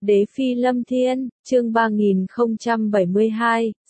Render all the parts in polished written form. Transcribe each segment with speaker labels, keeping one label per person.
Speaker 1: Đế Phi Lâm Thiên, chương 3072,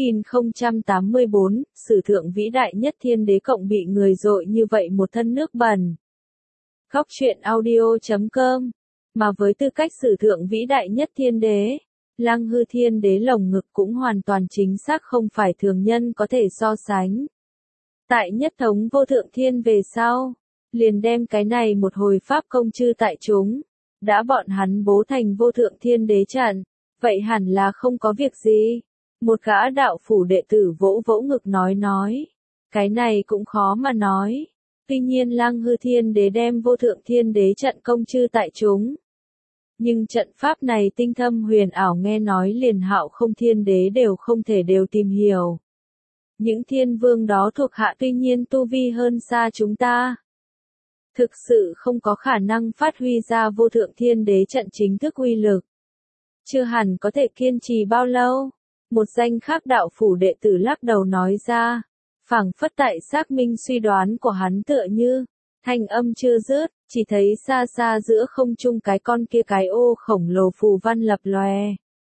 Speaker 1: 6084, sử thượng vĩ đại nhất thiên đế cộng bị người dội như vậy một thân nước bẩn. Góc truyện audio.com. Mà với tư cách sử thượng vĩ đại nhất thiên đế, Lăng Hư thiên đế lồng ngực cũng hoàn toàn chính xác không phải thường nhân có thể so sánh. Tại nhất thống vô thượng thiên về sau, liền đem cái này một hồi pháp công chư tại chúng. Đã bọn hắn bố thành vô thượng thiên đế trận, vậy hẳn là không có việc gì. Một gã đạo phủ đệ tử vỗ vỗ ngực nói. Cái này cũng khó mà nói. Tuy nhiên Lăng Hư thiên đế đem vô thượng thiên đế trận công chư tại chúng. Nhưng trận pháp này tinh thâm huyền ảo nghe nói liền Hạo Không thiên đế đều không thể đều tìm hiểu. Những thiên vương đó thuộc hạ tuy nhiên tu vi hơn xa chúng ta. Thực sự không có khả năng phát huy ra vô thượng thiên đế trận chính thức uy lực. Chưa hẳn có thể kiên trì bao lâu. Một danh khác đạo phủ đệ tử lắc đầu nói ra. Phảng phất tại xác minh suy đoán của hắn tựa như. Thanh âm chưa dứt, chỉ thấy xa xa giữa không trung cái con kia cái ô khổng lồ phù văn lập lòe.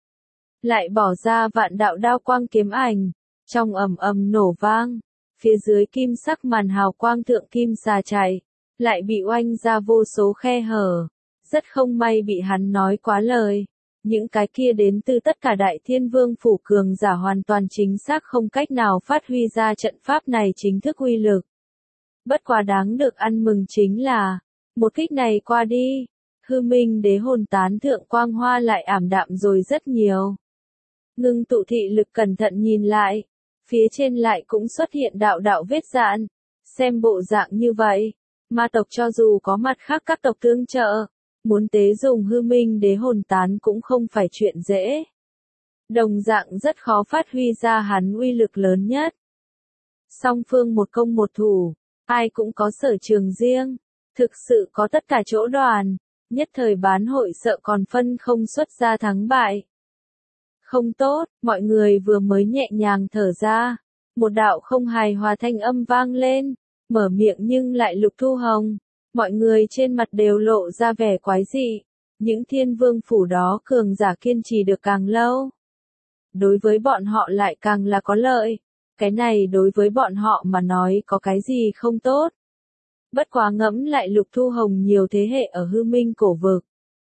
Speaker 1: Lại bỏ ra vạn đạo đao quang kiếm ảnh. Trong ầm ầm nổ vang. Phía dưới kim sắc màn hào quang thượng kim xà chạy. Lại bị oanh ra vô số khe hở. Rất không may bị hắn nói quá lời. Những cái kia đến từ tất cả đại thiên vương phủ cường giả hoàn toàn chính xác không cách nào phát huy ra trận pháp này chính thức uy lực. Bất quá đáng được ăn mừng chính là, một kích này qua đi, hư minh đế hồn tán thượng quang hoa lại ảm đạm rồi rất nhiều. Ngưng tụ thị lực cẩn thận nhìn lại, phía trên lại cũng xuất hiện đạo đạo vết dạn. Xem bộ dạng như vậy. Ma tộc cho dù có mặt khác các tộc tương trợ, muốn tế dùng hư minh đế hồn tán cũng không phải chuyện dễ. Đồng dạng rất khó phát huy ra hắn uy lực lớn nhất. Song phương một công một thủ, ai cũng có sở trường riêng, thực sự có tất cả chỗ đoàn, nhất thời bán hội sợ còn phân không xuất ra thắng bại. Không tốt, mọi người vừa mới nhẹ nhàng thở ra, một đạo không hài hòa thanh âm vang lên. Mở miệng nhưng lại Lục Thu Hồng, mọi người trên mặt đều lộ ra vẻ quái dị, những thiên vương phủ đó cường giả kiên trì được càng lâu. Đối với bọn họ lại càng là có lợi, cái này đối với bọn họ mà nói có cái gì không tốt. Bất quá ngẫm lại Lục Thu Hồng nhiều thế hệ ở hư minh cổ vực.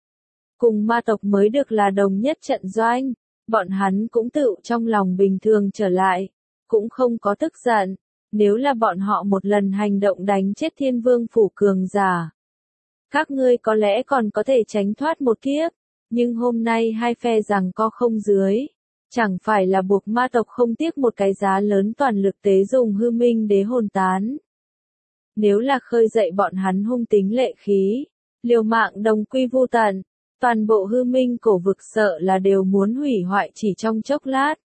Speaker 1: Cùng ma tộc mới được là đồng nhất trận doanh, bọn hắn cũng tự trong lòng bình thường trở lại, cũng không có tức giận. Nếu là bọn họ một lần hành động đánh chết thiên vương phủ cường giả, các ngươi có lẽ còn có thể tránh thoát một kiếp, nhưng hôm nay hai phe giằng co không dưới, chẳng phải là buộc ma tộc không tiếc một cái giá lớn toàn lực tế dùng hư minh đế hồn tán. Nếu là khơi dậy bọn hắn hung tính lệ khí, liều mạng đồng quy vu tận, toàn bộ hư minh cổ vực sợ là đều muốn hủy hoại chỉ trong chốc lát.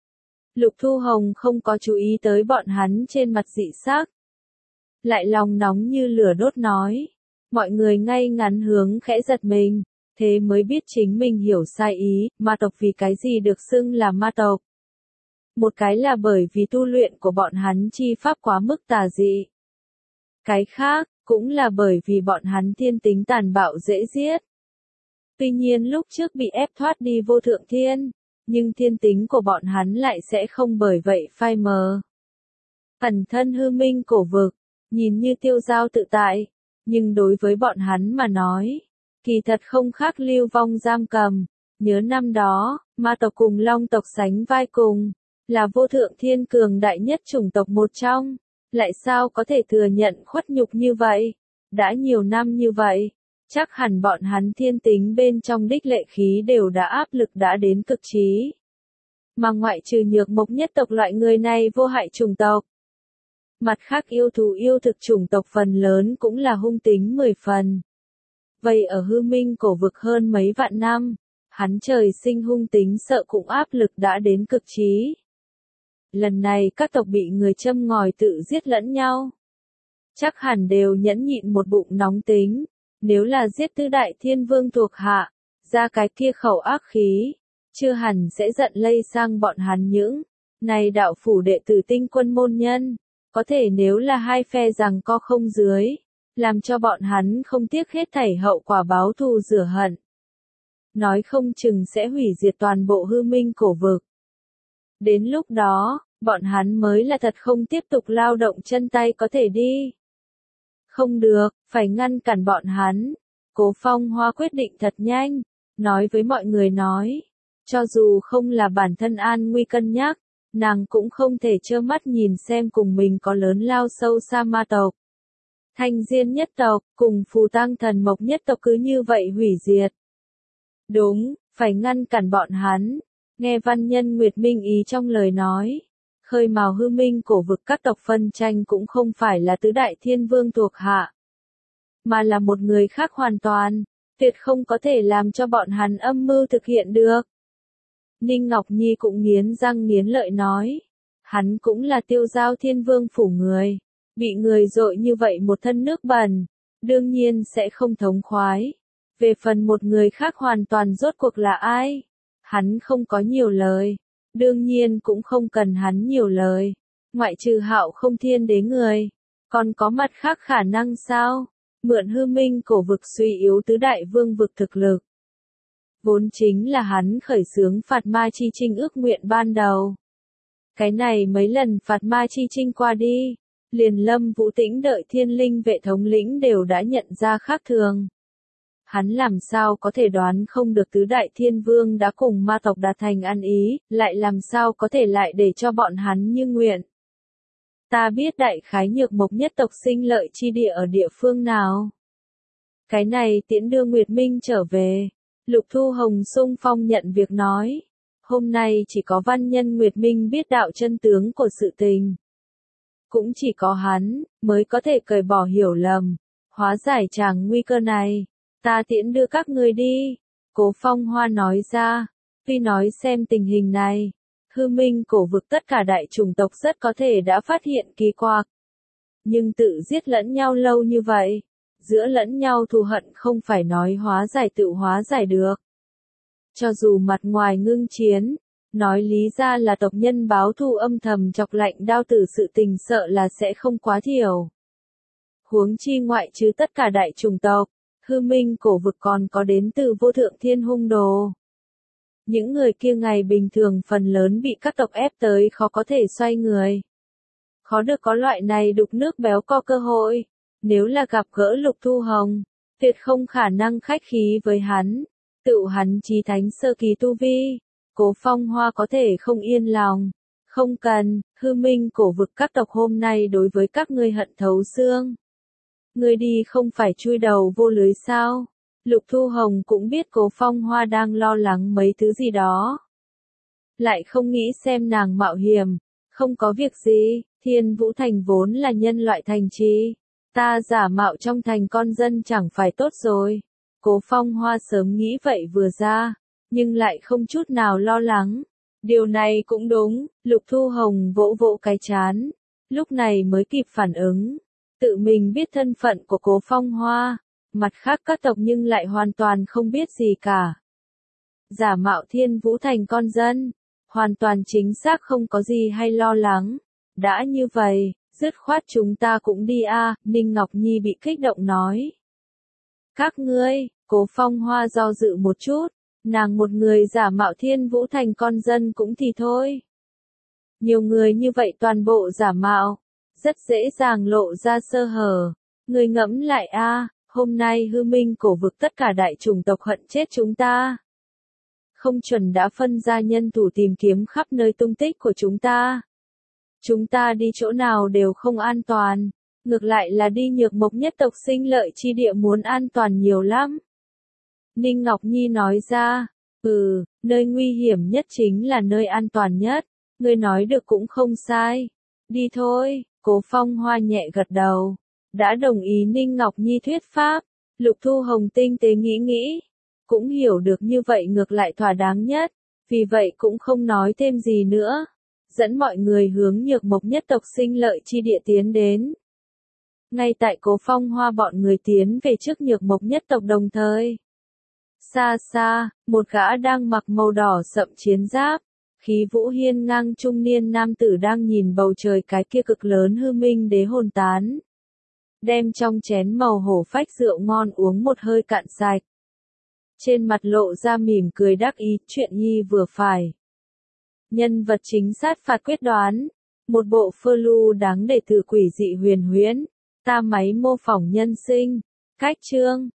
Speaker 1: Lục Thu Hồng không có chú ý tới bọn hắn trên mặt dị sắc. Lại lòng nóng như lửa đốt nói. Mọi người ngay ngắn hướng khẽ giật mình, thế mới biết chính mình hiểu sai ý, ma tộc vì cái gì được xưng là ma tộc. Một cái là bởi vì tu luyện của bọn hắn chi pháp quá mức tà dị. Cái khác, cũng là bởi vì bọn hắn thiên tính tàn bạo dễ giết. Tuy nhiên lúc trước bị ép thoát đi vô thượng thiên. Nhưng thiên tính của bọn hắn lại sẽ không bởi vậy phai mờ. Ẩn thân hư minh cổ vực, nhìn như tiêu dao tự tại, nhưng đối với bọn hắn mà nói, kỳ thật không khác lưu vong giam cầm. Nhớ năm đó, ma tộc cùng long tộc sánh vai cùng, là vô thượng thiên cường đại nhất chủng tộc một trong, lại sao có thể thừa nhận khuất nhục như vậy? Đã nhiều năm như vậy. Chắc hẳn bọn hắn thiên tính bên trong đích lệ khí đều đã áp lực đã đến cực trí. Mà ngoại trừ nhược mộc nhất tộc loại người này vô hại chủng tộc. Mặt khác yêu thú yêu thực chủng tộc phần lớn cũng là hung tính 10 phần. Vậy ở hư minh cổ vực hơn mấy vạn năm, hắn trời sinh hung tính sợ cũng áp lực đã đến cực trí. Lần này các tộc bị người châm ngòi tự giết lẫn nhau. Chắc hẳn đều nhẫn nhịn một bụng nóng tính. Nếu là giết tứ đại thiên vương thuộc hạ, ra cái kia khẩu ác khí, chưa hẳn sẽ giận lây sang bọn hắn những. Này đạo phủ đệ tử tinh quân môn nhân, có thể nếu là hai phe giằng co không dưới, làm cho bọn hắn không tiếc hết thảy hậu quả báo thù rửa hận. nói không chừng sẽ hủy diệt toàn bộ hư minh cổ vực. Đến lúc đó, bọn hắn mới là thật không tiếp tục lao động chân tay có thể đi. Không được, phải ngăn cản bọn hắn. Cố Phong Hoa quyết định thật nhanh, nói với mọi người nói, cho dù không là bản thân an nguy cân nhắc, nàng cũng không thể trơ mắt nhìn xem cùng mình có lớn lao sâu xa ma tộc. Thanh Diên nhất tộc, cùng Phù Tang Thần Mộc nhất tộc cứ như vậy hủy diệt. Đúng, phải ngăn cản bọn hắn. Nghe Văn Nhân Nguyệt minh ý trong lời nói. Khơi mào hư minh cổ vực các tộc phân tranh cũng không phải là tứ đại thiên vương thuộc hạ. Mà là một người khác hoàn toàn, tuyệt không có thể làm cho bọn hắn âm mưu thực hiện được. Ninh Ngọc Nhi cũng nghiến răng nghiến lợi nói. Hắn cũng là Tiêu Giao Thiên Vương phủ người. Bị người dội như vậy một thân nước bẩn, đương nhiên sẽ không thống khoái. Về phần một người khác hoàn toàn rốt cuộc là ai? Hắn không có nhiều lời. Đương nhiên cũng không cần hắn nhiều lời. Ngoại trừ Hạo Không Thiên Đế người. Còn có mặt khác khả năng sao? Mượn hư minh cổ vực suy yếu tứ đại vương vực thực lực. Vốn chính là hắn khởi xướng phạt ma chi trinh ước nguyện ban đầu. Cái này mấy lần phạt ma chi trinh qua đi. Liền Lâm Vũ Tĩnh đợi thiên linh vệ thống lĩnh đều đã nhận ra khác thường. Hắn làm sao có thể đoán không được tứ đại thiên vương đã cùng ma tộc đạt thành ăn ý, lại làm sao có thể lại để cho bọn hắn như nguyện. Ta biết đại khái Nhược Mộc nhất tộc sinh lợi chi địa ở địa phương nào. Cái này tiễn đưa Nguyệt Minh trở về. Lục Thu Hồng xung phong nhận việc nói. Hôm nay chỉ có Văn Nhân Nguyệt Minh biết đạo chân tướng của sự tình. Cũng chỉ có hắn, mới có thể cởi bỏ hiểu lầm, hóa giải tràng nguy cơ này. Ta tiễn đưa các người đi. Cố Phong Hoa nói ra. Tuy nói xem tình hình này, hư minh cổ vực tất cả đại chủng tộc rất có thể đã phát hiện kỳ quặc. Nhưng tự giết lẫn nhau lâu như vậy, giữa lẫn nhau thù hận không phải nói hóa giải tự hóa giải được. Cho dù mặt ngoài ngưng chiến, nói lý ra là tộc nhân báo thù âm thầm chọc lạnh đao tử sự tình sợ là sẽ không quá thiểu. Huống chi ngoại trừ tất cả đại chủng tộc, hư minh cổ vực còn có đến từ vô thượng thiên hung đồ. Những người kia ngày bình thường phần lớn bị các tộc ép tới khó có thể xoay người. Khó được có loại này đục nước béo co cơ hội. Nếu là gặp gỡ Lục Thu Hồng, tuyệt không khả năng khách khí với hắn. Tự hắn chí thánh sơ kỳ tu vi. Cố Phong Hoa có thể không yên lòng. Không cần, hư minh cổ vực các tộc hôm nay đối với các ngươi hận thấu xương. Ngươi đi không phải chui đầu vô lưới sao? Lục Thu Hồng cũng biết Cố Phong Hoa đang lo lắng mấy thứ gì đó. Lại không nghĩ xem nàng mạo hiểm. Không có việc gì, Thiên Vũ Thành vốn là nhân loại thành trì. Ta giả mạo trong thành con dân chẳng phải tốt rồi. Cố Phong Hoa sớm nghĩ vậy vừa ra, nhưng lại không chút nào lo lắng. Điều này cũng đúng, Lục Thu Hồng vỗ vỗ cái chán. Lúc này mới kịp phản ứng. Tự mình biết thân phận của Cố Phong Hoa. Mặt khác các tộc nhưng lại hoàn toàn không biết gì cả. Giả mạo Thiên Vũ Thành con dân. Hoàn toàn chính xác không có gì hay lo lắng. Đã như vậy, dứt khoát chúng ta cũng đi a. Ninh Ngọc Nhi bị kích động nói. Các ngươi, Cố Phong Hoa do dự một chút. Nàng một người giả mạo Thiên Vũ Thành con dân cũng thì thôi. Nhiều người như vậy toàn bộ giả mạo. Rất dễ dàng lộ ra sơ hở. Người ngẫm lại a. Hôm nay hư minh cổ vực tất cả đại chủng tộc hận chết chúng ta. Không chuẩn đã phân ra nhân thủ tìm kiếm khắp nơi tung tích của chúng ta. Chúng ta đi chỗ nào đều không an toàn. Ngược lại là đi Nhược Mộc nhất tộc sinh lợi chi địa muốn an toàn nhiều lắm. Ninh Ngọc Nhi nói ra. Nơi nguy hiểm nhất chính là nơi an toàn nhất. Ngươi nói được cũng không sai. Đi thôi, Cố Phong Hoa nhẹ gật đầu. Đã đồng ý Ninh Ngọc Nhi thuyết pháp. Lục Thu Hồng tinh tế nghĩ. Cũng hiểu được như vậy ngược lại thỏa đáng nhất. Vì vậy cũng không nói thêm gì nữa. Dẫn mọi người hướng Nhược Mộc nhất tộc sinh lợi chi địa tiến đến. Ngay tại Cố Phong Hoa bọn người tiến về trước Nhược Mộc nhất tộc đồng thời. Xa xa, một gã đang mặc màu đỏ sậm chiến giáp. Khí vũ hiên ngang trung niên nam tử đang nhìn bầu trời cái kia cực lớn hư minh đế hồn tán. Đem trong chén màu hổ phách rượu ngon uống một hơi cạn sạch. trên mặt lộ ra mỉm cười đắc ý, chuyện nhi vừa phải. Nhân vật chính sát phạt quyết đoán, một bộ phơ lu đáng để tự quỷ dị huyền huyễn, ta máy mô phỏng nhân sinh, cách chương.